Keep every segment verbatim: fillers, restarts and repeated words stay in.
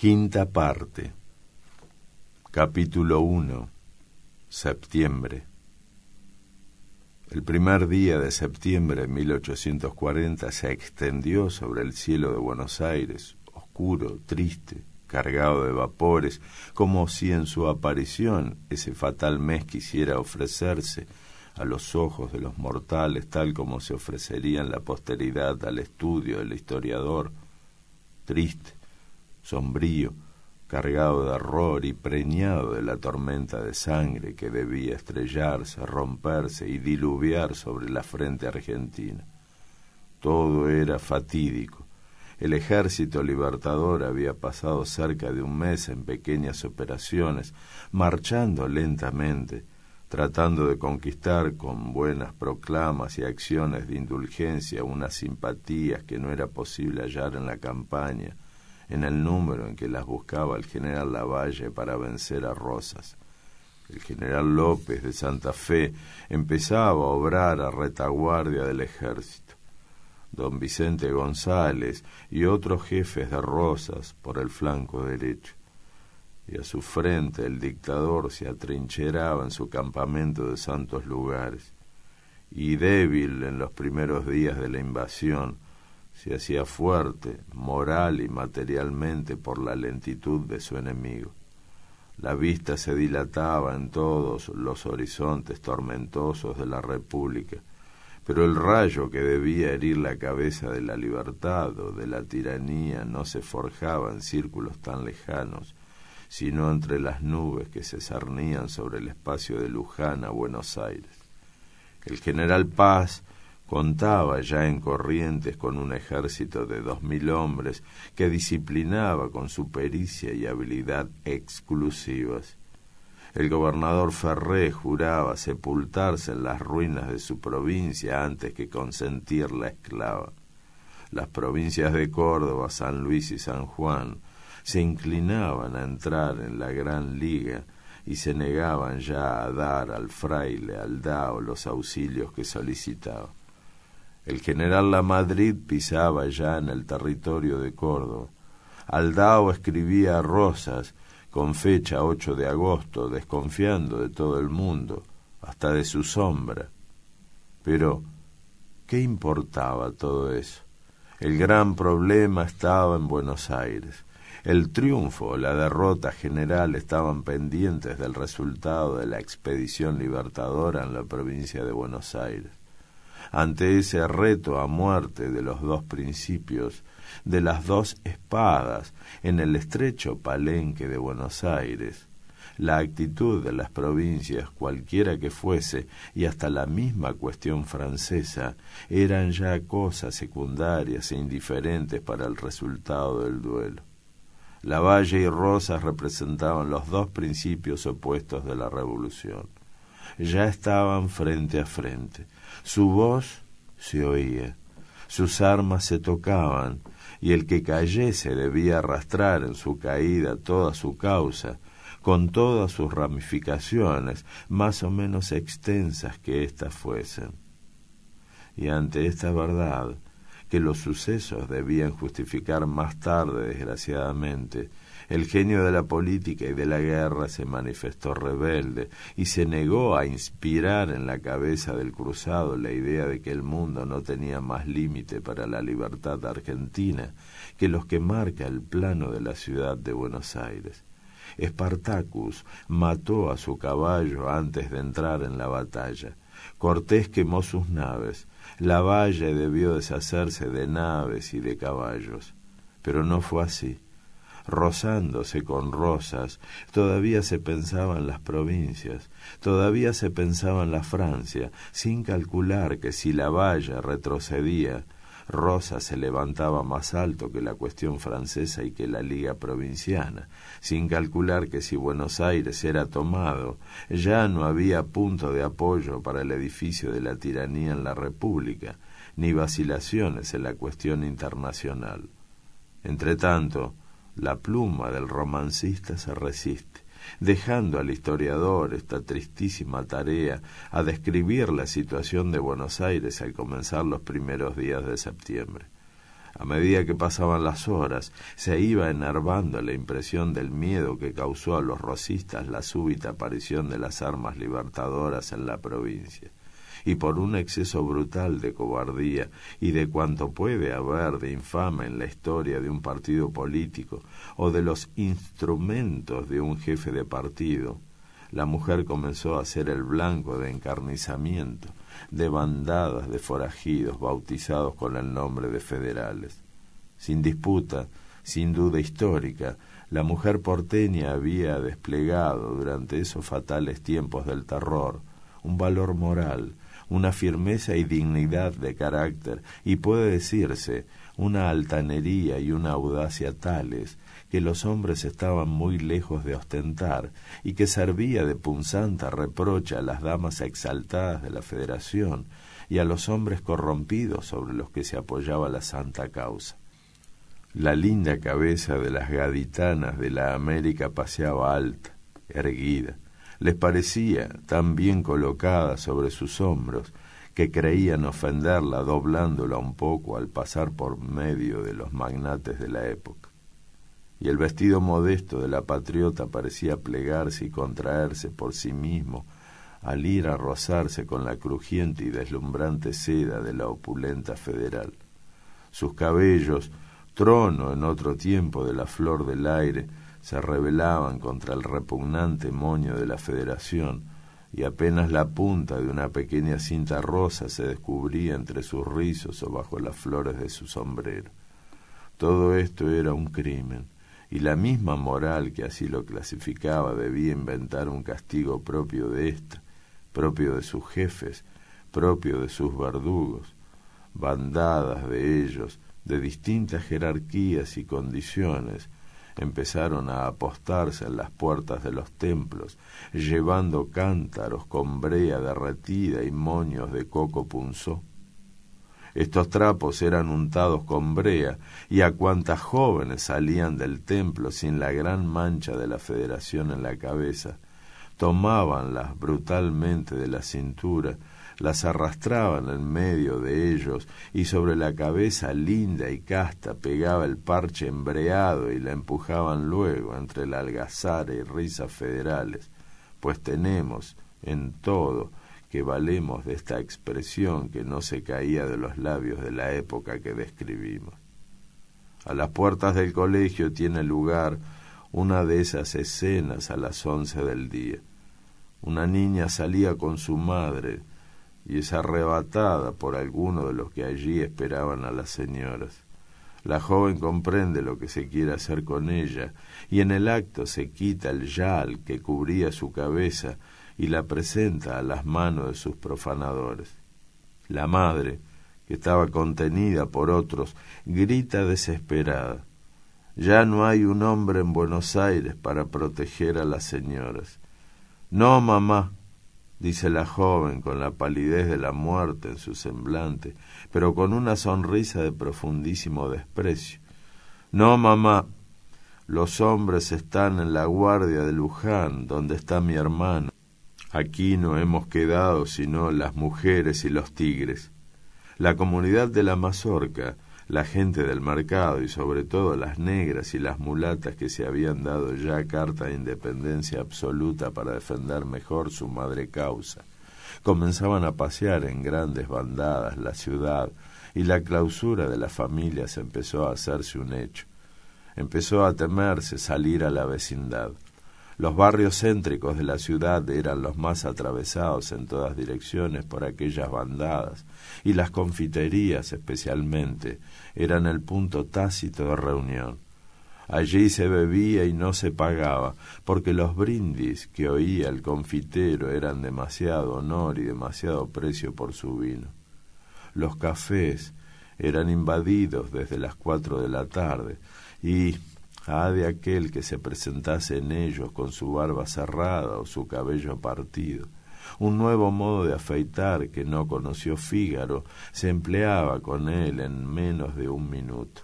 Quinta parte. Capítulo uno. Septiembre. El primer día de septiembre de mil ochocientos cuarenta se extendió sobre el cielo de Buenos Aires, oscuro, triste, cargado de vapores, como si en su aparición ese fatal mes quisiera ofrecerse a los ojos de los mortales tal como se ofrecería en la posteridad al estudio del historiador, triste, sombrío, cargado de horror y preñado de la tormenta de sangre que debía estrellarse, romperse y diluviar sobre la frente argentina. Todo era fatídico. El ejército libertador había pasado cerca de un mes en pequeñas operaciones, marchando lentamente, tratando de conquistar con buenas proclamas y acciones de indulgencia unas simpatías que no era posible hallar en la campaña, en el número en que las buscaba el general Lavalle para vencer a Rosas. El general López de Santa Fe empezaba a obrar a retaguardia del ejército. Don Vicente González y otros jefes de Rosas por el flanco derecho. Y a su frente el dictador se atrincheraba en su campamento de Santos Lugares. Y débil en los primeros días de la invasión, se hacía fuerte, moral y materialmente por la lentitud de su enemigo. La vista se dilataba en todos los horizontes tormentosos de la República, pero el rayo que debía herir la cabeza de la libertad o de la tiranía no se forjaba en círculos tan lejanos, sino entre las nubes que se cernían sobre el espacio de Luján a Buenos Aires. El general Paz contaba ya en Corrientes con un ejército de dos mil hombres que disciplinaba con su pericia y habilidad exclusivas. El gobernador Ferré juraba sepultarse en las ruinas de su provincia antes que consentir la esclava. Las provincias de Córdoba, San Luis y San Juan se inclinaban a entrar en la Gran Liga y se negaban ya a dar al fraile Aldao los auxilios que solicitaba. El general Lamadrid pisaba ya en el territorio de Córdoba. Aldao escribía a Rosas con fecha ocho de agosto, desconfiando de todo el mundo, hasta de su sombra. Pero, ¿qué importaba todo eso? El gran problema estaba en Buenos Aires. El triunfo o la derrota general estaban pendientes del resultado de la expedición libertadora en la provincia de Buenos Aires. Ante ese reto a muerte de los dos principios, de las dos espadas, en el estrecho palenque de Buenos Aires, la actitud de las provincias, cualquiera que fuese, y hasta la misma cuestión francesa, eran ya cosas secundarias e indiferentes para el resultado del duelo. Lavalle y Rosas representaban los dos principios opuestos de la revolución. Ya estaban frente a frente. Su voz se oía, sus armas se tocaban, y el que cayese debía arrastrar en su caída toda su causa, con todas sus ramificaciones, más o menos extensas que éstas fuesen. Y ante esta verdad, que los sucesos debían justificar más tarde, desgraciadamente, el genio de la política y de la guerra se manifestó rebelde y se negó a inspirar en la cabeza del cruzado la idea de que el mundo no tenía más límite para la libertad argentina que los que marca el plano de la ciudad de Buenos Aires. Spartacus mató a su caballo antes de entrar en la batalla. Cortés quemó sus naves. Lavalle debió deshacerse de naves y de caballos. Pero no fue así. Rozándose con Rosas, todavía se pensaba en las provincias, todavía se pensaba en la Francia, sin calcular que si Lavalle retrocedía, Rosas se levantaba más alto que la cuestión francesa y que la Liga Provinciana, sin calcular que si Buenos Aires era tomado, ya no había punto de apoyo para el edificio de la tiranía en la República, ni vacilaciones en la cuestión internacional. Entretanto, la pluma del romancista se resiste, dejando al historiador esta tristísima tarea a describir la situación de Buenos Aires al comenzar los primeros días de septiembre. A medida que pasaban las horas, se iba enervando la impresión del miedo que causó a los rosistas la súbita aparición de las armas libertadoras en la provincia, y por un exceso brutal de cobardía y de cuanto puede haber de infame en la historia de un partido político o de los instrumentos de un jefe de partido, la mujer comenzó a ser el blanco de encarnizamiento de bandadas de forajidos bautizados con el nombre de federales. Sin disputa, sin duda histórica, la mujer porteña había desplegado durante esos fatales tiempos del terror un valor moral, una firmeza y dignidad de carácter, y puede decirse una altanería y una audacia tales que los hombres estaban muy lejos de ostentar y que servía de punzante reproche a las damas exaltadas de la Federación y a los hombres corrompidos sobre los que se apoyaba la santa causa. La linda cabeza de las gaditanas de la América paseaba alta, erguida. Les parecía tan bien colocada sobre sus hombros que creían ofenderla doblándola un poco al pasar por medio de los magnates de la época. Y el vestido modesto de la patriota parecía plegarse y contraerse por sí mismo al ir a rozarse con la crujiente y deslumbrante seda de la opulenta federal. Sus cabellos, trono en otro tiempo de la flor del aire, se rebelaban contra el repugnante moño de la Federación, y apenas la punta de una pequeña cinta rosa se descubría entre sus rizos o bajo las flores de su sombrero. Todo esto era un crimen, y la misma moral que así lo clasificaba debía inventar un castigo propio de ésta, propio de sus jefes, propio de sus verdugos. Bandadas de ellos, de distintas jerarquías y condiciones, empezaron a apostarse en las puertas de los templos, llevando cántaros con brea derretida y moños de coco punzó. Estos trapos eran untados con brea, y a cuantas jóvenes salían del templo sin la gran mancha de la Federación en la cabeza, tomábanlas brutalmente de la cintura, las arrastraban en medio de ellos, y sobre la cabeza linda y casta pegaba el parche embreado y la empujaban luego entre la algazara y risas federales, pues tenemos en todo que valemos de esta expresión que no se caía de los labios de la época que describimos. A las puertas del colegio tiene lugar una de esas escenas a las once del día. Una niña salía con su madre y es arrebatada por alguno de los que allí esperaban a las señoras. La joven comprende lo que se quiere hacer con ella, y en el acto se quita el yal que cubría su cabeza y la presenta a las manos de sus profanadores. La madre, que estaba contenida por otros, grita desesperada: «Ya no hay un hombre en Buenos Aires para proteger a las señoras». «No, mamá», dice la joven con la palidez de la muerte en su semblante, pero con una sonrisa de profundísimo desprecio. «No, mamá, los hombres están en la guardia de Luján, donde está mi hermano. Aquí no hemos quedado sino las mujeres y los tigres». La comunidad de la mazorca, la gente del mercado y sobre todo las negras y las mulatas que se habían dado ya carta de independencia absoluta para defender mejor su madre causa, comenzaban a pasear en grandes bandadas la ciudad, y la clausura de las familias empezó a hacerse un hecho. Empezó a temerse salir a la vecindad. Los barrios céntricos de la ciudad eran los más atravesados en todas direcciones por aquellas bandadas, y las confiterías especialmente eran el punto tácito de reunión. Allí se bebía y no se pagaba, porque los brindis que oía el confitero eran demasiado honor y demasiado precio por su vino. Los cafés eran invadidos desde las cuatro de la tarde, y ah de aquel que se presentase en ellos con su barba cerrada o su cabello partido. Un nuevo modo de afeitar que no conoció Fígaro se empleaba con él en menos de un minuto.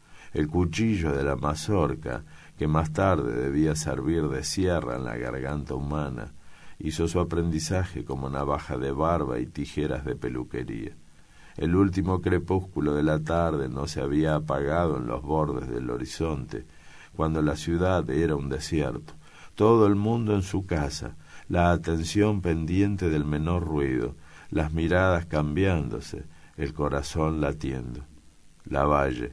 El cuchillo de la mazorca, que más tarde debía servir de sierra en la garganta humana, hizo su aprendizaje como navaja de barba y tijeras de peluquería. El último crepúsculo de la tarde no se había apagado en los bordes del horizonte, cuando la ciudad era un desierto. Todo el mundo en su casa, la atención pendiente del menor ruido, las miradas cambiándose, el corazón latiendo. Lavalle,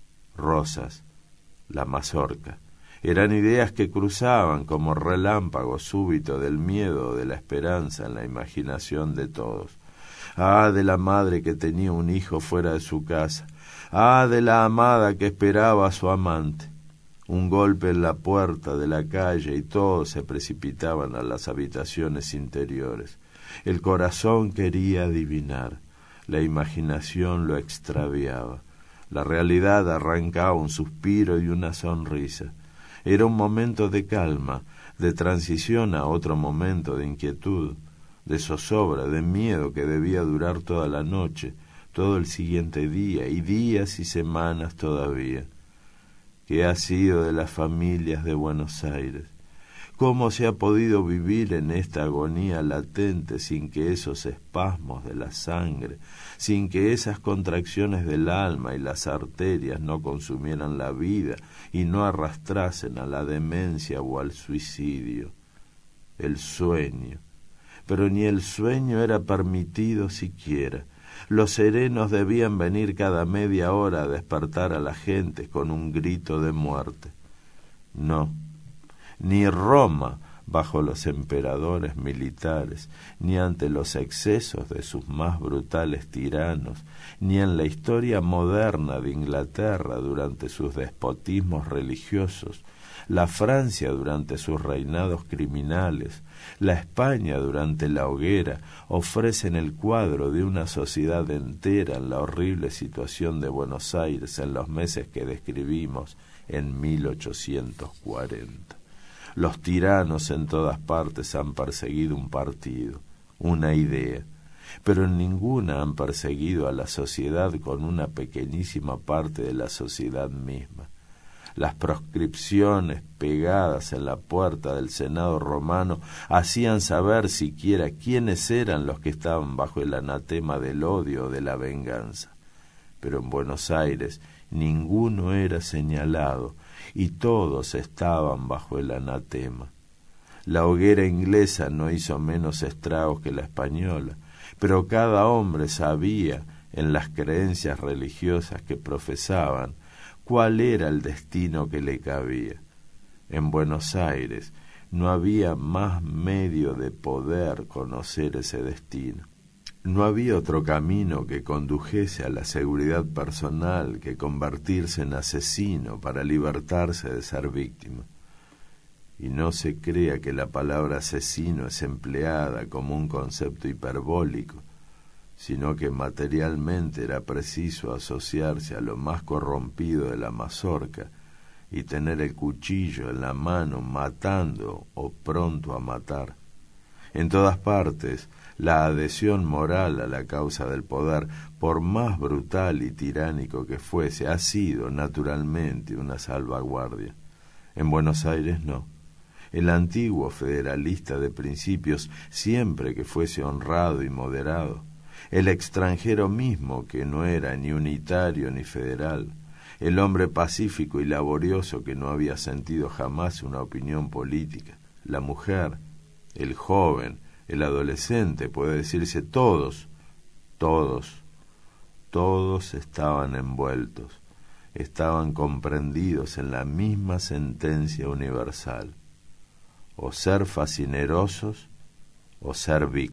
Rosas, la mazorca. Eran ideas que cruzaban como relámpagos súbitos del miedo o de la esperanza en la imaginación de todos. Ah, de la madre que tenía un hijo fuera de su casa. Ah, de la amada que esperaba a su amante. Un golpe en la puerta de la calle y todos se precipitaban a las habitaciones interiores. El corazón quería adivinar, la imaginación lo extraviaba. La realidad arrancaba un suspiro y una sonrisa. Era un momento de calma, de transición a otro momento de inquietud, de zozobra, de miedo que debía durar toda la noche, todo el siguiente día, y días y semanas todavía. ¿Qué ha sido de las familias de Buenos Aires? ¿Cómo se ha podido vivir en esta agonía latente sin que esos espasmos de la sangre, sin que esas contracciones del alma y las arterias no consumieran la vida y no arrastrasen a la demencia o al suicidio? El sueño. Pero ni el sueño era permitido siquiera. Los serenos debían venir cada media hora a despertar a la gente con un grito de muerte. No. Ni Roma, bajo los emperadores militares, ni ante los excesos de sus más brutales tiranos, ni en la historia moderna de Inglaterra durante sus despotismos religiosos, la Francia durante sus reinados criminales, la España durante la hoguera, ofrecen el cuadro de una sociedad entera en la horrible situación de Buenos Aires en los meses que describimos en mil ochocientos cuarenta. Los tiranos en todas partes han perseguido un partido, una idea, pero en ninguna han perseguido a la sociedad con una pequeñísima parte de la sociedad misma. Las proscripciones pegadas en la puerta del Senado romano hacían saber siquiera quiénes eran los que estaban bajo el anatema del odio o de la venganza. Pero en Buenos Aires ninguno era señalado, y todos estaban bajo el anatema. La hoguera inglesa no hizo menos estragos que la española, pero cada hombre sabía, en las creencias religiosas que profesaban, cuál era el destino que le cabía. En Buenos Aires no había más medio de poder conocer ese destino. No había otro camino que condujese a la seguridad personal que convertirse en asesino para libertarse de ser víctima. Y no se crea que la palabra asesino es empleada como un concepto hiperbólico, sino que materialmente era preciso asociarse a lo más corrompido de la mazorca y tener el cuchillo en la mano matando o pronto a matar. En todas partes, la adhesión moral a la causa del poder, por más brutal y tiránico que fuese, ha sido naturalmente una salvaguardia. En Buenos Aires no. El antiguo federalista de principios, siempre que fuese honrado y moderado, el extranjero mismo que no era ni unitario ni federal, el hombre pacífico y laborioso que no había sentido jamás una opinión política, la mujer, el joven, el adolescente, puede decirse todos, todos, todos estaban envueltos, estaban comprendidos en la misma sentencia universal: o ser fascinerosos o ser víctimas.